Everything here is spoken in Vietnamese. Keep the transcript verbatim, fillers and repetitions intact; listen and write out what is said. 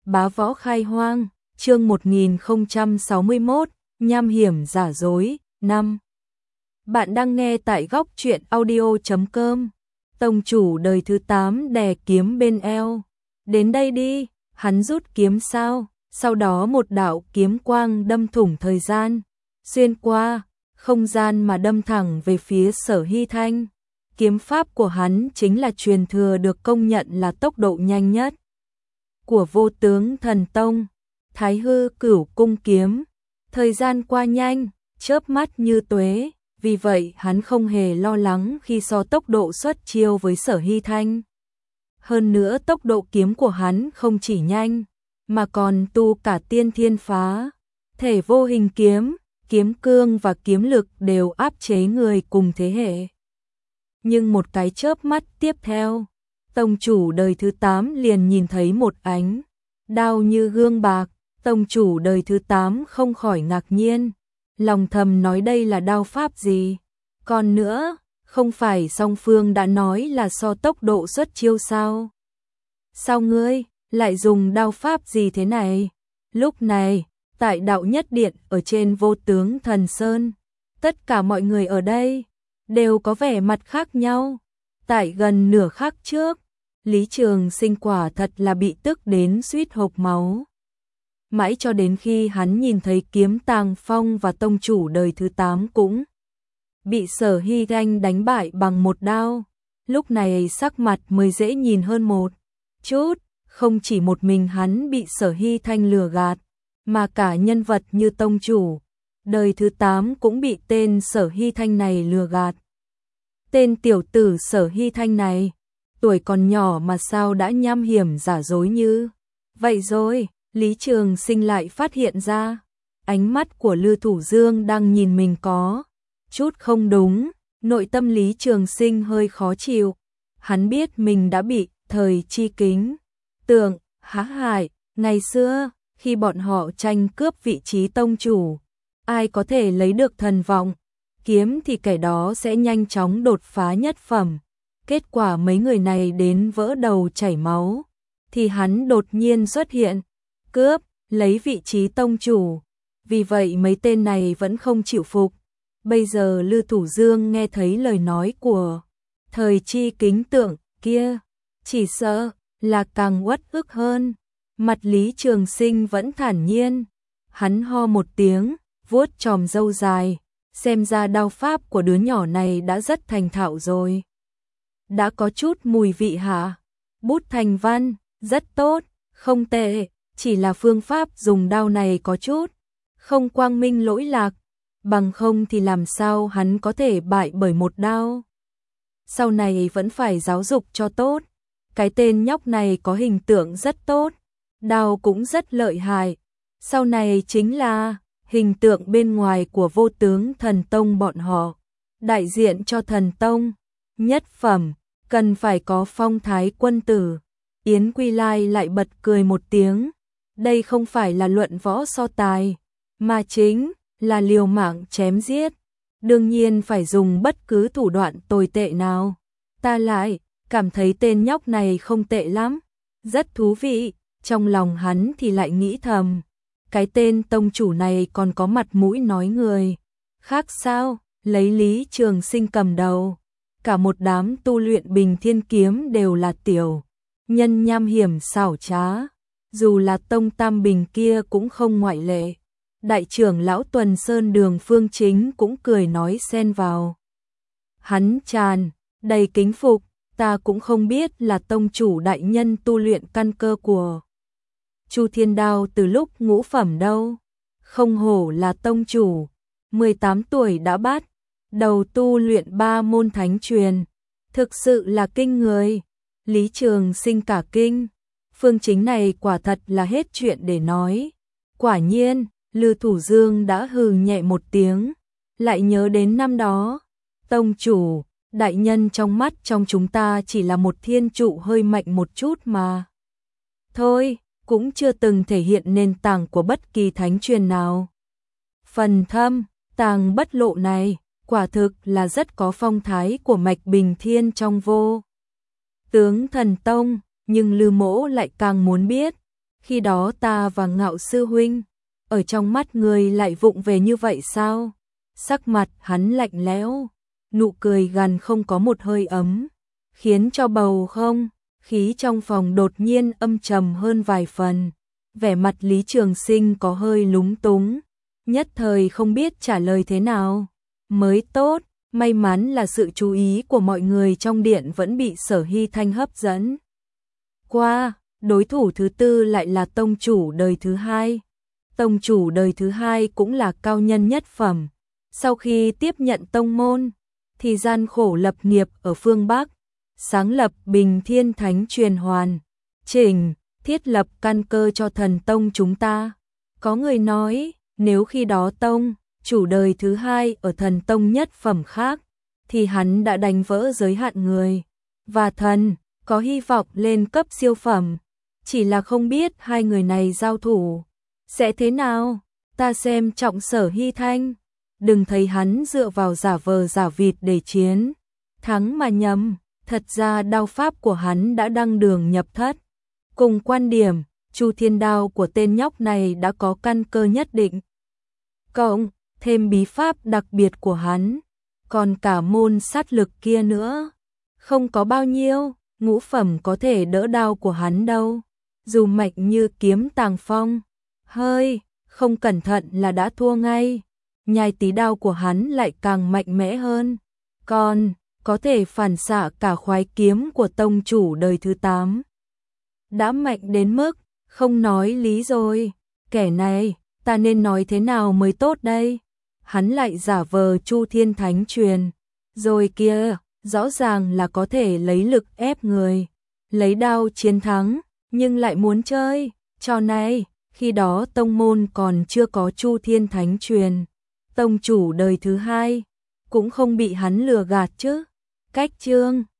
Bá Võ Khai Hoang, chương một nghìn không trăm sáu mươi mốt, nham hiểm giả dối, năm. Bạn đang nghe tại góc truyện audio chấm com. Tông chủ đời thứ tám đè kiếm bên eo. Đến đây đi, hắn rút kiếm sao, sau đó một đạo kiếm quang đâm thủng thời gian, xuyên qua không gian mà đâm thẳng về phía Sở Hy Thanh. Kiếm pháp của hắn chính là truyền thừa được công nhận là tốc độ nhanh nhất của Vô Tướng Thần Tông, Thái Hư Cửu Cung kiếm. Thời gian qua nhanh, chớp mắt như tuế, vì vậy hắn không hề lo lắng khi so tốc độ xuất chiêu với Sở Hy Thanh. Hơn nữa tốc độ kiếm của hắn không chỉ nhanh, mà còn tu cả tiên thiên phá, thể vô hình kiếm, kiếm cương và kiếm lực đều áp chế người cùng thế hệ. Nhưng một cái chớp mắt tiếp theo, tông chủ đời thứ tám liền nhìn thấy một ánh đao như gương bạc. Tông chủ đời thứ tám không khỏi ngạc nhiên, lòng thầm nói đây là đao pháp gì? Còn nữa, không phải song phương đã nói là so tốc độ xuất chiêu sao? Sao ngươi lại dùng đao pháp gì thế này? Lúc này, tại đạo nhất điện ở trên Vô Tướng Thần Sơn, tất cả mọi người ở đây đều có vẻ mặt khác nhau. Tại gần nửa khắc trước, Lý Trường Sinh quả thật là bị tức đến suýt hộc máu. Mãi cho đến khi hắn nhìn thấy Kiếm Tàng Phong và tông chủ đời thứ tám cũng bị Sở Hy Thanh đánh bại bằng một đao, lúc này sắc mặt mới dễ nhìn hơn một chút. Không chỉ một mình hắn bị Sở Hy Thanh lừa gạt, mà cả nhân vật như tông chủ đời thứ tám cũng bị tên Sở Hy Thanh này lừa gạt. Tên tiểu tử Sở Hy Thanh này, tuổi còn nhỏ mà sao đã nham hiểm giả dối như vậy rồi? Lý Trường Sinh lại phát hiện ra, ánh mắt của Lư Thủ Dương đang nhìn mình có chút không đúng, nội tâm Lý Trường Sinh hơi khó chịu. Hắn biết mình đã bị Thời Chi Kính Tượng hãm hại. Ngày xưa, khi bọn họ tranh cướp vị trí tông chủ, ai có thể lấy được thần vọng kiếm thì kẻ đó sẽ nhanh chóng đột phá nhất phẩm. Kết quả mấy người này đến vỡ đầu chảy máu, thì hắn đột nhiên xuất hiện, cướp lấy vị trí tông chủ. Vì vậy mấy tên này vẫn không chịu phục. Bây giờ Lư Thủ Dương nghe thấy lời nói của Thời Chi Kính Tượng kia, chỉ sợ là càng uất ức hơn. Mặt Lý Trường Sinh vẫn thản nhiên, hắn ho một tiếng, vuốt chòm râu dài, xem ra đao pháp của đứa nhỏ này đã rất thành thạo rồi. Đã có chút mùi vị hả? Bút thành văn, rất tốt, không tệ. Chỉ là phương pháp dùng đao này có chút không quang minh lỗi lạc, bằng không thì làm sao hắn có thể bại bởi một đao. Sau này vẫn phải giáo dục cho tốt. Cái tên nhóc này có hình tượng rất tốt, đao cũng rất lợi hại. Sau này chính là hình tượng bên ngoài của Vô Tướng Thần Tông bọn họ, đại diện cho thần tông nhất phẩm, cần phải có phong thái quân tử. Yến Quy Lai lại bật cười một tiếng. Đây không phải là luận võ so tài, mà chính là liều mạng chém giết. Đương nhiên phải dùng bất cứ thủ đoạn tồi tệ nào. Ta lại cảm thấy tên nhóc này không tệ lắm, rất thú vị. Trong lòng hắn thì lại nghĩ thầm, cái tên tông chủ này còn có mặt mũi nói người khác sao? Lấy Lý Trường Sinh cầm đầu, cả một đám tu luyện Bình Thiên Kiếm đều là tiểu nhân nham hiểm xảo trá. Dù là tông Tam Bình kia cũng không ngoại lệ. Đại trưởng lão Tuần Sơn Đường Phương Chính cũng cười nói xen vào. Hắn tràn đầy kính phục, ta cũng không biết là tông chủ đại nhân tu luyện căn cơ của Chu Thiên Đao từ lúc ngũ phẩm đâu. Không hổ là tông chủ, mười tám tuổi đã bắt đầu tu luyện ba môn thánh truyền, thực sự là kinh người. Lý Trường Sinh cả kinh. Phương Chính này quả thật là hết chuyện để nói. Quả nhiên, Lư Thủ Dương đã hừ nhẹ một tiếng, lại nhớ đến năm đó. Tông chủ, đại nhân trong mắt trong chúng ta chỉ là một thiên trụ hơi mạnh một chút mà thôi, cũng chưa từng thể hiện nền tảng của bất kỳ thánh truyền nào. Phần thâm, tàng bất lộ này, quả thực là rất có phong thái của mạch Bình Thiên trong Vô Tướng Thần Tông. Nhưng Lư Mỗ lại càng muốn biết, khi đó ta và Ngạo sư huynh, ở trong mắt người lại vụng về như vậy sao? Sắc mặt hắn lạnh lẽo, nụ cười gằn không có một hơi ấm, khiến cho bầu không khí trong phòng đột nhiên âm trầm hơn vài phần. Vẻ mặt Lý Trường Sinh có hơi lúng túng, nhất thời không biết trả lời thế nào mới tốt. May mắn là sự chú ý của mọi người trong điện vẫn bị Sở Hy Thanh hấp dẫn. Qua, đối thủ thứ tư lại là tông chủ đời thứ hai. Tông chủ đời thứ hai cũng là cao nhân nhất phẩm. Sau khi tiếp nhận tông môn, thì gian khổ lập nghiệp ở phương Bắc, sáng lập Bình Thiên Thánh Truyền Hoàn, chỉnh, thiết lập căn cơ cho thần tông chúng ta. Có người nói, nếu khi đó tông chủ đời thứ hai ở thần tông nhất phẩm khác, thì hắn đã đánh vỡ giới hạn người và thần, có hy vọng lên cấp siêu phẩm. Chỉ là không biết hai người này giao thủ sẽ thế nào. Ta xem trọng Sở Hy Thanh, đừng thấy hắn dựa vào giả vờ giả vịt để chiến thắng mà nhầm, thật ra đao pháp của hắn đã đăng đường nhập thất. Cùng quan điểm, Chu Thiên Đao của tên nhóc này đã có căn cơ nhất định. Cộng thêm bí pháp đặc biệt của hắn, còn cả môn sát lực kia nữa, không có bao nhiêu ngũ phẩm có thể đỡ đao của hắn đâu. Dù mạnh như kiếm tàng phong, hơi không cẩn thận là đã thua ngay. Nhai tí đao của hắn lại càng mạnh mẽ hơn, còn có thể phản xạ cả khoái kiếm của tông chủ đời thứ tám. Đã mạnh đến mức không nói lý rồi. Kẻ này, ta nên nói thế nào mới tốt đây? Hắn lại giả vờ Chu Thiên Thánh Truyền rồi kia, rõ ràng là có thể lấy lực ép người, lấy đao chiến thắng, nhưng lại muốn chơi trò này. Khi đó tông môn còn chưa có Chu Thiên Thánh Truyền, tông chủ đời thứ hai cũng không bị hắn lừa gạt chứ. Cách chương